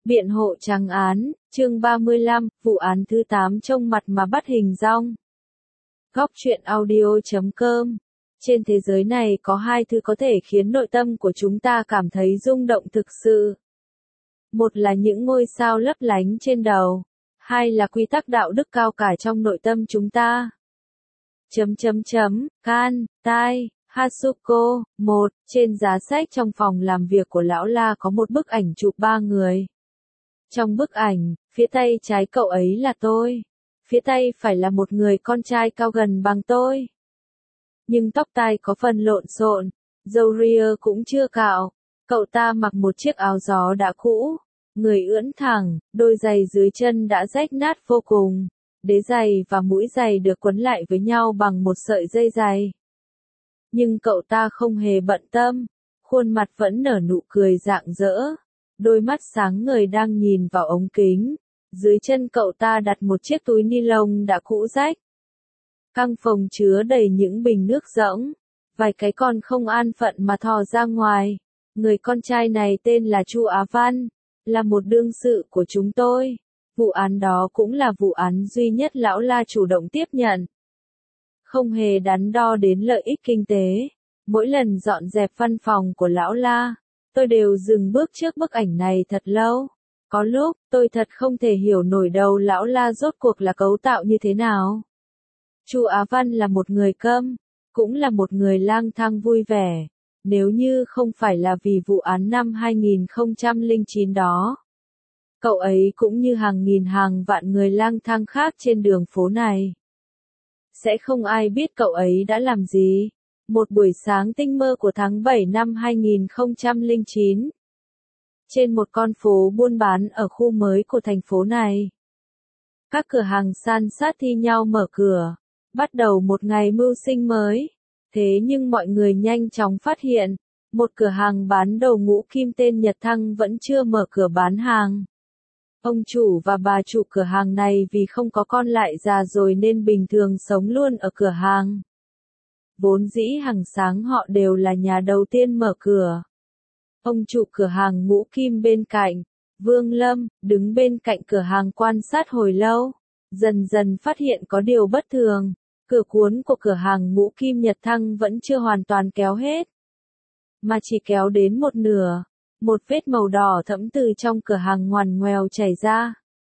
Biện hộ trắng án, chương 35, vụ án thứ 8 trông mặt mà bắt hình dong. Góc truyện audio.com. Trên thế giới này có hai thứ có thể khiến nội tâm của chúng ta cảm thấy rung động thực sự. Một là những ngôi sao lấp lánh trên đầu, hai là quy tắc đạo đức cao cả trong nội tâm chúng ta. Kan, Tai, Hasuko, 1, trên giá sách trong phòng làm việc của lão La có một bức ảnh chụp ba người. Trong bức ảnh, phía tay trái cậu ấy là tôi. Phía tay phải là một người con trai cao gần bằng tôi. Nhưng tóc tai có phần lộn xộn, râu ria cũng chưa cạo. Cậu ta mặc một chiếc áo gió đã cũ, người ưỡn thẳng, đôi giày dưới chân đã rách nát vô cùng. Đế giày và mũi giày được quấn lại với nhau bằng một sợi dây giày. Nhưng cậu ta không hề bận tâm, khuôn mặt vẫn nở nụ cười rạng rỡ. Đôi mắt sáng ngời đang nhìn vào ống kính. Dưới chân cậu ta đặt một chiếc túi ni lông đã cũ rách. Căn phòng chứa đầy những bình nước rỗng. Vài cái còn không an phận mà thò ra ngoài. Người con trai này tên là Chu Á Văn, là một đương sự của chúng tôi. Vụ án đó cũng là vụ án duy nhất lão La chủ động tiếp nhận. Không hề đắn đo đến lợi ích kinh tế. Mỗi lần dọn dẹp văn phòng của lão La, tôi đều dừng bước trước bức ảnh này thật lâu. Có lúc, tôi thật không thể hiểu nổi đầu lão La rốt cuộc là cấu tạo như thế nào. Chu Á Văn là một người câm, cũng là một người lang thang vui vẻ. Nếu như không phải là vì vụ án năm 2009 đó, cậu ấy cũng như hàng nghìn hàng vạn người lang thang khác trên đường phố này. Sẽ không ai biết cậu ấy đã làm gì. Một buổi sáng tinh mơ của tháng 7 năm 2009. Trên một con phố buôn bán ở khu mới của thành phố này. Các cửa hàng san sát thi nhau mở cửa. Bắt đầu một ngày mưu sinh mới. Thế nhưng mọi người nhanh chóng phát hiện. Một cửa hàng bán đồ ngũ kim tên Nhật Thăng vẫn chưa mở cửa bán hàng. Ông chủ và bà chủ cửa hàng này vì không có con lại già rồi nên bình thường sống luôn ở cửa hàng. Vốn dĩ hàng sáng họ đều là nhà đầu tiên mở cửa. Ông chủ cửa hàng ngũ kim bên cạnh, Vương Lâm, đứng bên cạnh cửa hàng quan sát hồi lâu. Dần dần phát hiện có điều bất thường. Cửa cuốn của cửa hàng ngũ kim Nhật Thăng vẫn chưa hoàn toàn kéo hết. Mà chỉ kéo đến một nửa. Một vết màu đỏ thẫm từ trong cửa hàng ngoằn ngoèo chảy ra.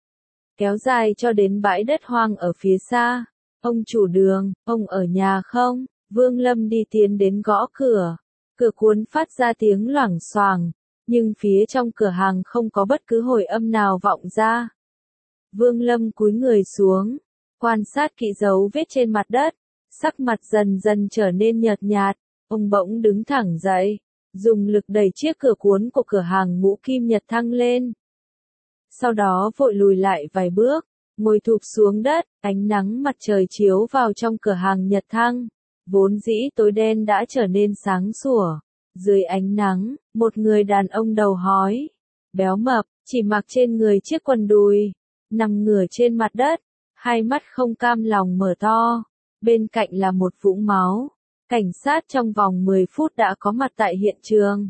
Kéo dài cho đến bãi đất hoang ở phía xa. Ông chủ đường, ông ở nhà không? Vương Lâm đi tiến đến gõ cửa. Cửa cuốn phát ra tiếng loảng xoảng, nhưng phía trong cửa hàng không có bất cứ hồi âm nào vọng ra. Vương Lâm cúi người xuống, quan sát kỹ dấu vết trên mặt đất, sắc mặt dần dần trở nên nhợt nhạt. Ông bỗng đứng thẳng dậy, dùng lực đẩy chiếc cửa cuốn của cửa hàng ngũ kim Nhật Thăng lên. Sau đó vội lùi lại vài bước, ngồi thụp xuống đất, ánh nắng mặt trời chiếu vào trong cửa hàng Nhật Thăng. Vốn dĩ tối đen đã trở nên sáng sủa. Dưới ánh nắng, một người đàn ông đầu hói, béo mập, chỉ mặc trên người chiếc quần đùi, nằm ngửa trên mặt đất, hai mắt không cam lòng mở to. Bên cạnh là một vũng máu. Cảnh sát trong vòng 10 phút đã có mặt tại hiện trường.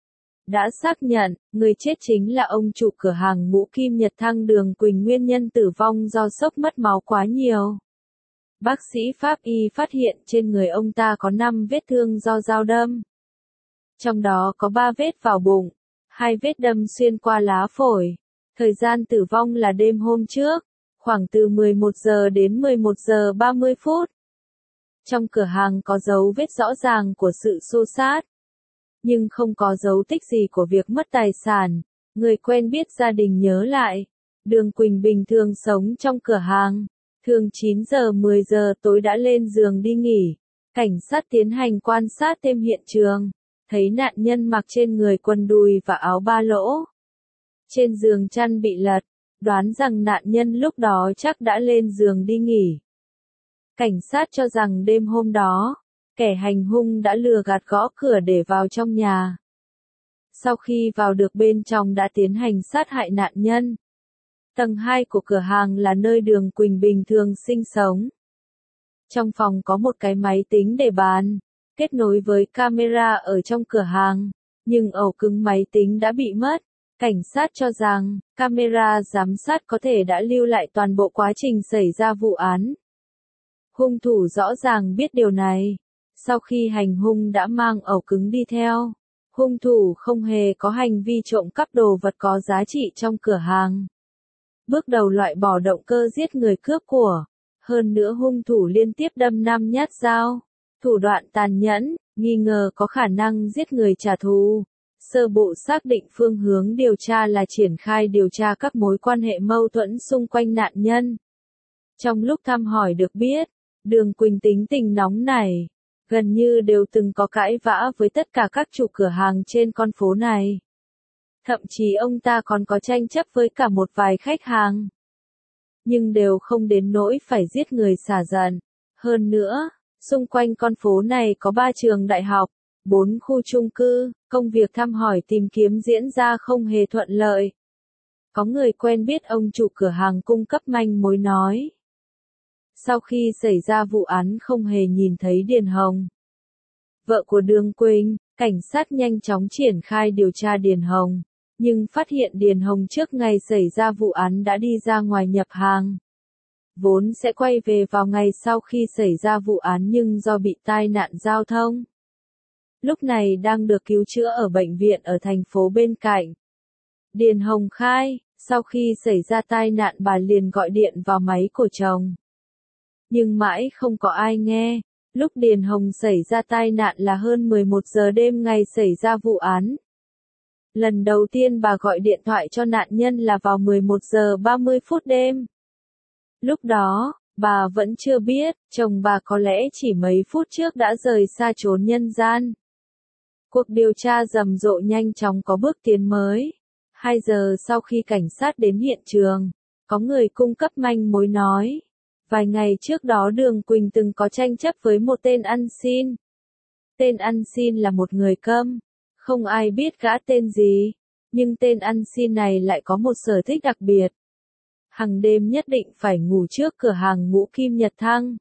Đã xác nhận, người chết chính là ông chủ cửa hàng ngũ kim Nhật Thăng Đường Quỳnh, nguyên nhân tử vong do sốc mất máu quá nhiều. Bác sĩ pháp y phát hiện trên người ông ta có 5 vết thương do dao đâm. Trong đó có 3 vết vào bụng, 2 vết đâm xuyên qua lá phổi. Thời gian tử vong là đêm hôm trước, khoảng từ 11 giờ đến 11 giờ 30 phút. Trong cửa hàng có dấu vết rõ ràng của sự xô xát, nhưng không có dấu tích gì của việc mất tài sản. Người quen biết gia đình nhớ lại, Đường Quỳnh bình thường sống trong cửa hàng. Thường 9 giờ 10 giờ tối đã lên giường đi nghỉ. Cảnh sát tiến hành quan sát thêm hiện trường. Thấy nạn nhân mặc trên người quần đùi và áo ba lỗ. Trên giường chăn bị lật. Đoán rằng nạn nhân lúc đó chắc đã lên giường đi nghỉ. Cảnh sát cho rằng đêm hôm đó, kẻ hành hung đã lừa gạt gõ cửa để vào trong nhà. Sau khi vào được bên trong đã tiến hành sát hại nạn nhân. Tầng 2 của cửa hàng là nơi Đường Quỳnh bình thường sinh sống. Trong phòng có một cái máy tính để bàn, kết nối với camera ở trong cửa hàng, nhưng ổ cứng máy tính đã bị mất. Cảnh sát cho rằng, camera giám sát có thể đã lưu lại toàn bộ quá trình xảy ra vụ án. Hung thủ rõ ràng biết điều này. Sau khi hành hung đã mang ẩu cứng đi theo. Hung thủ không hề có hành vi trộm cắp đồ vật có giá trị trong cửa hàng. Bước đầu loại bỏ động cơ giết người cướp của. Hơn nữa hung thủ liên tiếp đâm 5 nhát dao. Thủ đoạn tàn nhẫn, nghi ngờ có khả năng giết người trả thù. Sơ bộ xác định phương hướng điều tra là triển khai điều tra các mối quan hệ mâu thuẫn xung quanh nạn nhân. Trong lúc thăm hỏi được biết, Đường Quỳnh tính tình nóng nảy, gần như đều từng có cãi vã với tất cả các chủ cửa hàng trên con phố này. Thậm chí ông ta còn có tranh chấp với cả một vài khách hàng. Nhưng đều không đến nỗi phải giết người xả giận. Hơn nữa, xung quanh con phố này có 3 trường đại học, 4 khu chung cư, công việc thăm hỏi tìm kiếm diễn ra không hề thuận lợi. Có người quen biết ông chủ cửa hàng cung cấp manh mối nói. Sau khi xảy ra vụ án không hề nhìn thấy Điền Hồng. Vợ của Đường Quỳnh, cảnh sát nhanh chóng triển khai điều tra Điền Hồng, nhưng phát hiện Điền Hồng trước ngày xảy ra vụ án đã đi ra ngoài nhập hàng. Vốn sẽ quay về vào ngày sau khi xảy ra vụ án nhưng do bị tai nạn giao thông. Lúc này đang được cứu chữa ở bệnh viện ở thành phố bên cạnh. Điền Hồng khai, sau khi xảy ra tai nạn bà liền gọi điện vào máy của chồng. Nhưng mãi không có ai nghe. Lúc Điền Hồng xảy ra tai nạn là hơn 11 giờ đêm ngày xảy ra vụ án. Lần đầu tiên bà gọi điện thoại cho nạn nhân là vào 11 giờ 30 phút đêm. Lúc đó, bà vẫn chưa biết, chồng bà có lẽ chỉ mấy phút trước đã rời xa chốn nhân gian. Cuộc điều tra rầm rộ nhanh chóng có bước tiến mới. 2 giờ sau khi cảnh sát đến hiện trường, có người cung cấp manh mối nói. Vài ngày trước đó Đường Quỳnh từng có tranh chấp với một tên ăn xin. Tên ăn xin là một người câm, không ai biết gã tên gì, nhưng tên ăn xin này lại có một sở thích đặc biệt. Hàng đêm nhất định phải ngủ trước cửa hàng Ngũ Kim Nhật Thăng.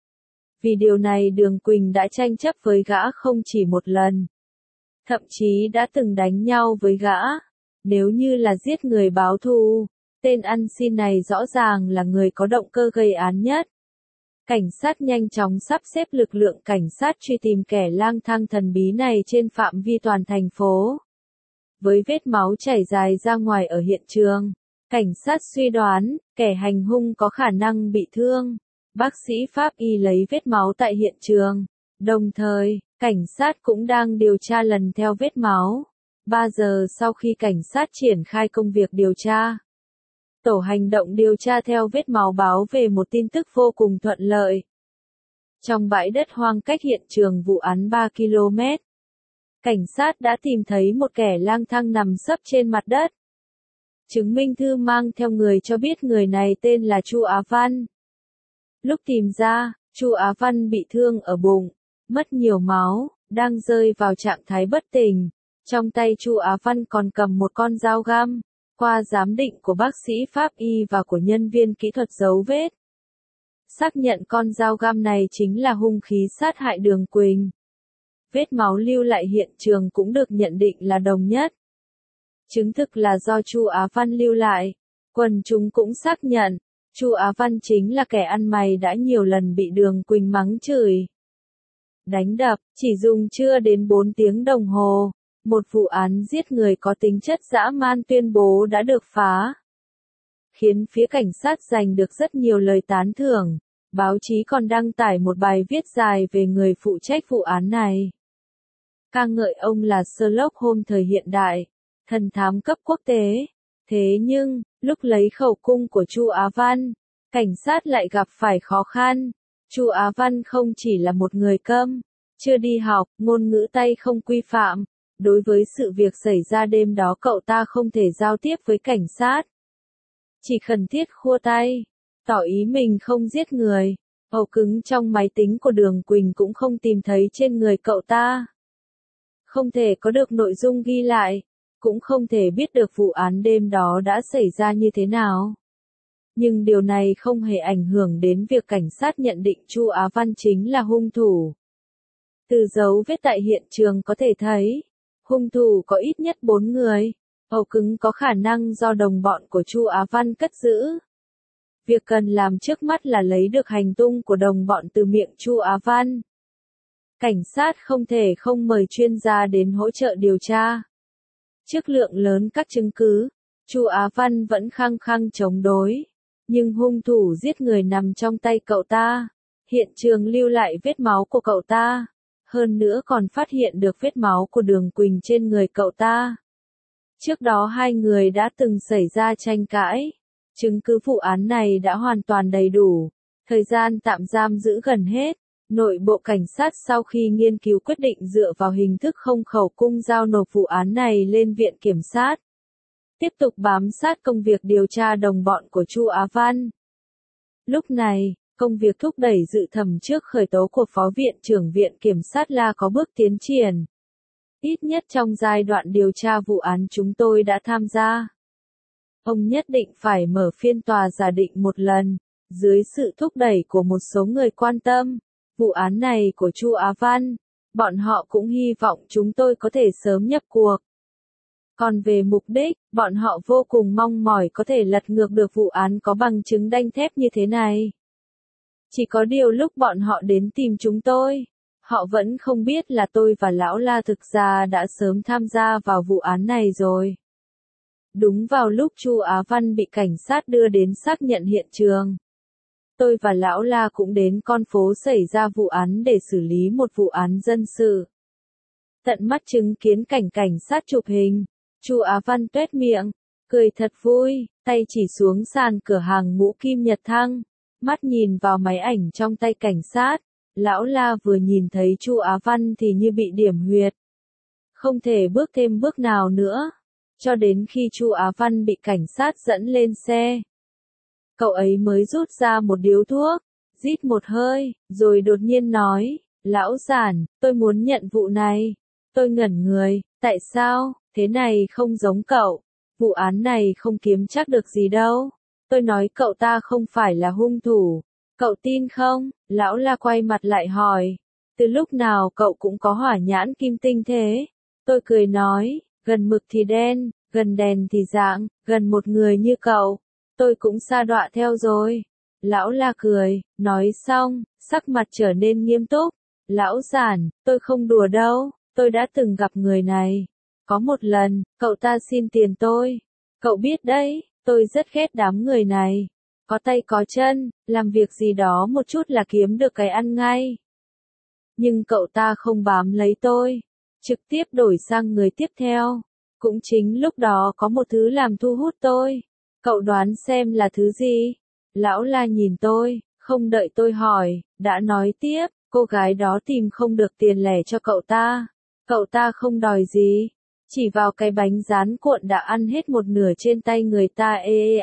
Vì điều này Đường Quỳnh đã tranh chấp với gã không chỉ một lần. Thậm chí đã từng đánh nhau với gã. Nếu như là giết người báo thù, tên ăn xin này rõ ràng là người có động cơ gây án nhất. Cảnh sát nhanh chóng sắp xếp lực lượng cảnh sát truy tìm kẻ lang thang thần bí này trên phạm vi toàn thành phố. Với vết máu chảy dài ra ngoài ở hiện trường, cảnh sát suy đoán, kẻ hành hung có khả năng bị thương. Bác sĩ pháp y lấy vết máu tại hiện trường. Đồng thời, cảnh sát cũng đang điều tra lần theo vết máu. 3 giờ sau khi cảnh sát triển khai công việc điều tra, tổ hành động điều tra theo vết máu báo về một tin tức vô cùng thuận lợi. Trong bãi đất hoang cách hiện trường vụ án 3 km, cảnh sát đã tìm thấy một kẻ lang thang nằm sấp trên mặt đất. Chứng minh thư mang theo người cho biết người này tên là Chu Á Văn. Lúc tìm ra, Chu Á Văn bị thương ở bụng, mất nhiều máu, đang rơi vào trạng thái bất tỉnh. Trong tay Chu Á Văn còn cầm một con dao găm. Qua giám định của bác sĩ pháp y và của nhân viên kỹ thuật dấu vết, xác nhận con dao găm này chính là hung khí sát hại Đường Quỳnh. Vết máu lưu lại hiện trường cũng được nhận định là đồng nhất. Chứng thực là do Chu Á Văn lưu lại. Quần chúng cũng xác nhận, Chu Á Văn chính là kẻ ăn mày đã nhiều lần bị Đường Quỳnh mắng chửi, đánh đập, chỉ dùng chưa đến 4 tiếng đồng hồ. Một vụ án giết người có tính chất dã man tuyên bố đã được phá. Khiến phía cảnh sát giành được rất nhiều lời tán thưởng. Báo chí còn đăng tải một bài viết dài về người phụ trách vụ án này. Ca ngợi ông là Sherlock Holmes thời hiện đại, thần thám cấp quốc tế. Thế nhưng, lúc lấy khẩu cung của Chu Á Văn, cảnh sát lại gặp phải khó khăn. Chu Á Văn không chỉ là một người câm, chưa đi học, ngôn ngữ tay không quy phạm. Đối với sự việc xảy ra đêm đó cậu ta không thể giao tiếp với cảnh sát. Chỉ khẩn thiết khua tay, tỏ ý mình không giết người. Ổ cứng trong máy tính của Đường Quỳnh cũng không tìm thấy trên người cậu ta. Không thể có được nội dung ghi lại, cũng không thể biết được vụ án đêm đó đã xảy ra như thế nào. Nhưng điều này không hề ảnh hưởng đến việc cảnh sát nhận định Chu Á Văn chính là hung thủ. Từ dấu vết tại hiện trường có thể thấy, hung thủ có ít nhất 4 người. Ổ cứng có khả năng do đồng bọn của Chu Á Văn cất giữ. Việc cần làm trước mắt là lấy được hành tung của đồng bọn từ miệng Chu Á Văn. Cảnh sát không thể không mời chuyên gia đến hỗ trợ điều tra. Trước lượng lớn các chứng cứ, Chu Á Văn vẫn khăng khăng chống đối. Nhưng hung thủ giết người nằm trong tay cậu ta. Hiện trường lưu lại vết máu của cậu ta. Hơn nữa còn phát hiện được vết máu của Đường Quỳnh trên người cậu ta. Trước đó hai người đã từng xảy ra tranh cãi. Chứng cứ vụ án này đã hoàn toàn đầy đủ. Thời gian tạm giam giữ gần hết. Nội bộ cảnh sát sau khi nghiên cứu quyết định dựa vào hình thức không khẩu cung giao nộp vụ án này lên viện kiểm sát. Tiếp tục bám sát công việc điều tra đồng bọn của Chu Á Văn. Lúc này, công việc thúc đẩy dự thẩm trước khởi tố của Phó Viện trưởng Viện Kiểm sát là có bước tiến triển. Ít nhất trong giai đoạn điều tra vụ án chúng tôi đã tham gia. Ông nhất định phải mở phiên tòa giả định một lần, dưới sự thúc đẩy của một số người quan tâm. Vụ án này của Chu Á Văn, bọn họ cũng hy vọng chúng tôi có thể sớm nhập cuộc. Còn về mục đích, bọn họ vô cùng mong mỏi có thể lật ngược được vụ án có bằng chứng đanh thép như thế này. Chỉ có điều lúc bọn họ đến tìm chúng tôi, họ vẫn không biết là tôi và Lão La thực ra đã sớm tham gia vào vụ án này rồi. Đúng vào lúc Chu Á Văn bị cảnh sát đưa đến xác nhận hiện trường. Tôi và Lão La cũng đến con phố xảy ra vụ án để xử lý một vụ án dân sự. Tận mắt chứng kiến cảnh sát chụp hình, Chu Á Văn tuét miệng, cười thật vui, tay chỉ xuống sàn cửa hàng mũ kim Nhật Thăng, mắt nhìn vào máy ảnh trong tay cảnh sát. Lão La vừa nhìn thấy Chu Á Văn thì như bị điểm huyệt. Không thể bước thêm bước nào nữa, cho đến khi Chu Á Văn bị cảnh sát dẫn lên xe. Cậu ấy mới rút ra một điếu thuốc, rít một hơi, rồi đột nhiên nói, Lão Giản, tôi muốn nhận vụ này. Tôi ngẩn người, tại sao, thế này không giống cậu, vụ án này không kiếm chắc được gì đâu. Tôi nói cậu ta không phải là hung thủ, cậu tin không? Lão La quay mặt lại hỏi, từ lúc nào cậu cũng có hỏa nhãn kim tinh thế? Tôi cười nói, gần mực thì đen, gần đèn thì rạng, gần một người như cậu, tôi cũng sa đọa theo rồi. Lão La cười, nói xong, sắc mặt trở nên nghiêm túc. Lão Giản, tôi không đùa đâu, tôi đã từng gặp người này. Có một lần, cậu ta xin tiền tôi. Cậu biết đấy, tôi rất ghét đám người này. Có tay có chân, làm việc gì đó một chút là kiếm được cái ăn ngay. Nhưng cậu ta không bám lấy tôi, trực tiếp đổi sang người tiếp theo. Cũng chính lúc đó có một thứ làm thu hút tôi. Cậu đoán xem là thứ gì? Lão La nhìn tôi, không đợi tôi hỏi, đã nói tiếp, cô gái đó tìm không được tiền lẻ cho cậu ta. Cậu ta không đòi gì, chỉ vào cái bánh rán cuộn đã ăn hết một nửa trên tay người ta.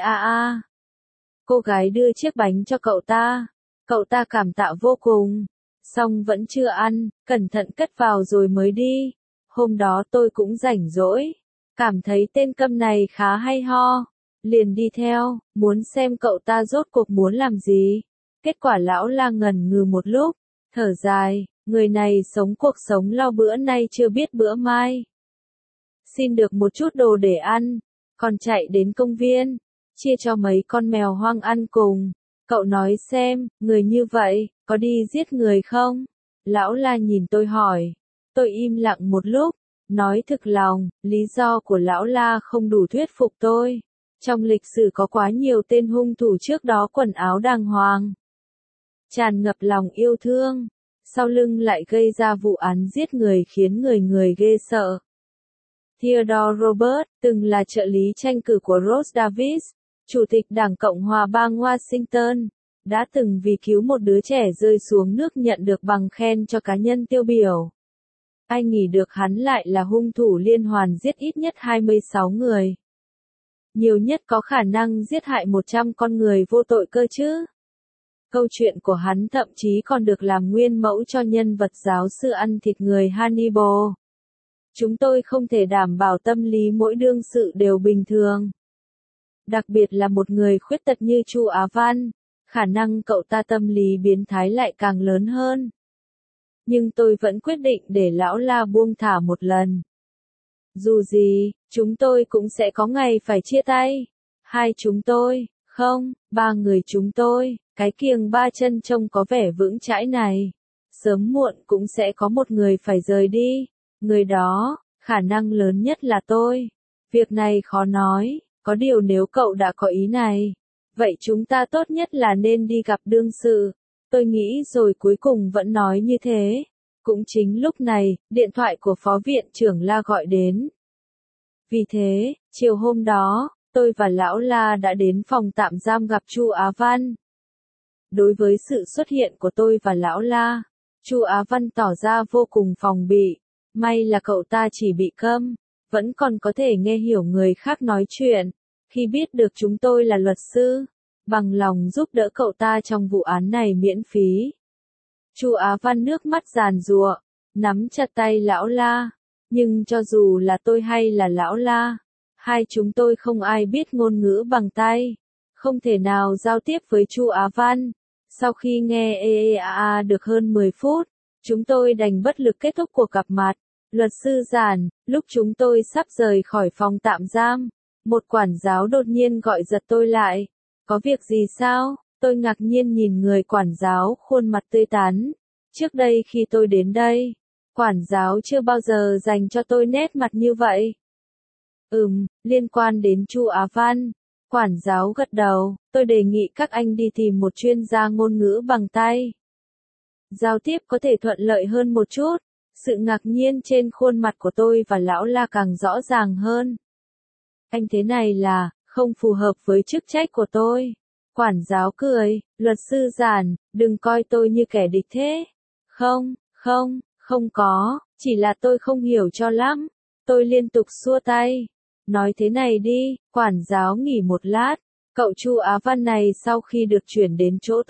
Cô gái đưa chiếc bánh cho cậu ta cảm tạ vô cùng, xong vẫn chưa ăn, cẩn thận cất vào rồi mới đi. Hôm đó tôi cũng rảnh rỗi, cảm thấy tên câm này khá hay ho, liền đi theo, muốn xem cậu ta rốt cuộc muốn làm gì. Kết quả Lão La ngần ngừ một lúc, thở dài, người này sống cuộc sống lo bữa nay chưa biết bữa mai. Xin được một chút đồ để ăn, còn chạy đến công viên, chia cho mấy con mèo hoang ăn cùng. Cậu nói xem, người như vậy, có đi giết người không? Lão La nhìn tôi hỏi. Tôi im lặng một lúc, nói thực lòng, lý do của Lão La không đủ thuyết phục tôi. Trong lịch sử có quá nhiều tên hung thủ trước đó quần áo đàng hoàng, tràn ngập lòng yêu thương, sau lưng lại gây ra vụ án giết người khiến người ghê sợ. Theodore Roosevelt, từng là trợ lý tranh cử của Ross Davis, Chủ tịch Đảng Cộng hòa bang Washington, đã từng vì cứu một đứa trẻ rơi xuống nước nhận được bằng khen cho cá nhân tiêu biểu. Ai nghĩ được hắn lại là hung thủ liên hoàn giết ít nhất 26 người. Nhiều nhất có khả năng giết hại 100 con người vô tội cơ chứ. Câu chuyện của hắn thậm chí còn được làm nguyên mẫu cho nhân vật giáo sư ăn thịt người Hannibal. Chúng tôi không thể đảm bảo tâm lý mỗi đương sự đều bình thường. Đặc biệt là một người khuyết tật như Chu Á Văn, khả năng cậu ta tâm lý biến thái lại càng lớn hơn. Nhưng tôi vẫn quyết định để Lão La buông thả một lần. Dù gì, chúng tôi cũng sẽ có ngày phải chia tay. Hai chúng tôi, không, ba người chúng tôi, cái kiềng ba chân trông có vẻ vững chãi này. Sớm muộn cũng sẽ có một người phải rời đi. Người đó, khả năng lớn nhất là tôi. Việc này khó nói, có điều nếu cậu đã có ý này, vậy chúng ta tốt nhất là nên đi gặp đương sự. Tôi nghĩ rồi cuối cùng vẫn nói như thế. Cũng chính lúc này, điện thoại của phó viện trưởng La gọi đến. Vì thế, chiều hôm đó, tôi và lão La đã đến phòng tạm giam gặp Chu Á Văn. Đối với sự xuất hiện của tôi và lão La, Chu Á Văn tỏ ra vô cùng phòng bị. May là cậu ta chỉ bị câm, vẫn còn có thể nghe hiểu người khác nói chuyện. Khi biết được chúng tôi là luật sư, bằng lòng giúp đỡ cậu ta trong vụ án này miễn phí. Chu Á Văn nước mắt giàn giụa, nắm chặt tay lão La. Nhưng cho dù là tôi hay là lão La, hai chúng tôi không ai biết ngôn ngữ bằng tay, không thể nào giao tiếp với Chu Á Văn. Sau khi nghe được hơn 10 phút, chúng tôi đành bất lực kết thúc cuộc gặp mặt. Luật sư Giản, lúc chúng tôi sắp rời khỏi phòng tạm giam, một quản giáo đột nhiên gọi giật tôi lại. Có việc gì sao? Tôi ngạc nhiên nhìn người quản giáo khuôn mặt tươi tắn. Trước đây khi tôi đến đây, quản giáo chưa bao giờ dành cho tôi nét mặt như vậy. Liên quan đến Chu Á Văn. Quản giáo gật đầu, tôi đề nghị các anh đi tìm một chuyên gia ngôn ngữ bằng tay. Giao tiếp có thể thuận lợi hơn một chút. Sự ngạc nhiên trên khuôn mặt của tôi và lão La càng rõ ràng hơn. Anh thế này là, không phù hợp với chức trách của tôi. Quản giáo cười, luật sư Giản, đừng coi tôi như kẻ địch thế. Không có, chỉ là tôi không hiểu cho lắm. Tôi liên tục xua tay. Nói thế này đi, quản giáo nghỉ một lát. Cậu Chu Á Văn này sau khi được chuyển đến chỗ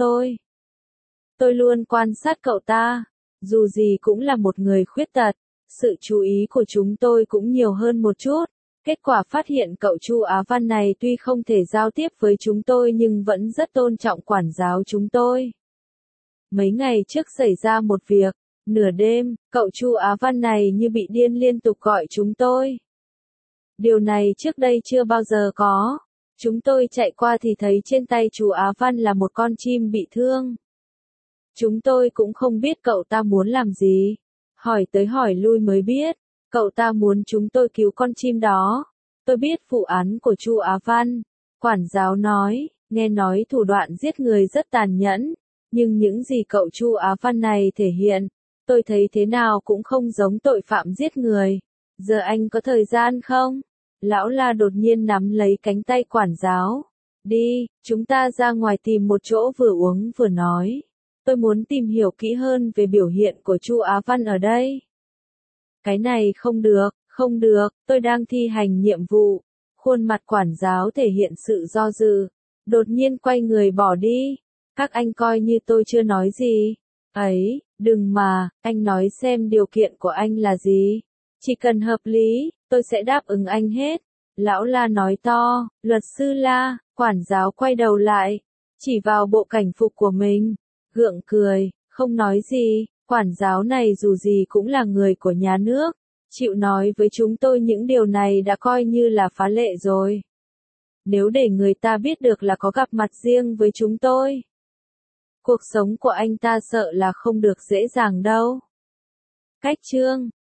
tôi luôn quan sát cậu ta. Dù gì cũng là một người khuyết tật, sự chú ý của chúng tôi cũng nhiều hơn một chút. Kết quả phát hiện cậu Chu Á Văn này tuy không thể giao tiếp với chúng tôi nhưng vẫn rất tôn trọng quản giáo chúng tôi. Mấy ngày trước xảy ra một việc, nửa đêm, cậu Chu Á Văn này như bị điên liên tục gọi chúng tôi. Điều này trước đây chưa bao giờ có. Chúng tôi chạy qua thì thấy trên tay chú Á Văn là một con chim bị thương. Chúng tôi cũng không biết cậu ta muốn làm gì. Hỏi tới hỏi lui mới biết, cậu ta muốn chúng tôi cứu con chim đó. Tôi biết vụ án của Chu Á Văn. Quản giáo nói, nghe nói thủ đoạn giết người rất tàn nhẫn. Nhưng những gì cậu Chu Á Văn này thể hiện, tôi thấy thế nào cũng không giống tội phạm giết người. Giờ anh có thời gian không? Lão La đột nhiên nắm lấy cánh tay quản giáo. Đi, chúng ta ra ngoài tìm một chỗ vừa uống vừa nói. Tôi muốn tìm hiểu kỹ hơn về biểu hiện của Chu Á Văn ở đây. Cái này không được, tôi đang thi hành nhiệm vụ. Khuôn mặt quản giáo thể hiện sự do dự. Đột nhiên quay người bỏ đi. Các anh coi như tôi chưa nói gì. Ấy, đừng mà, anh nói xem điều kiện của anh là gì. Chỉ cần hợp lý, tôi sẽ đáp ứng anh hết. Lão La nói to, luật sư La, quản giáo quay đầu lại. Chỉ vào bộ cảnh phục của mình. Gượng cười, không nói gì, quản giáo này dù gì cũng là người của nhà nước, chịu nói với chúng tôi những điều này đã coi như là phá lệ rồi. Nếu để người ta biết được là có gặp mặt riêng với chúng tôi, cuộc sống của anh ta sợ là không được dễ dàng đâu. Cách chương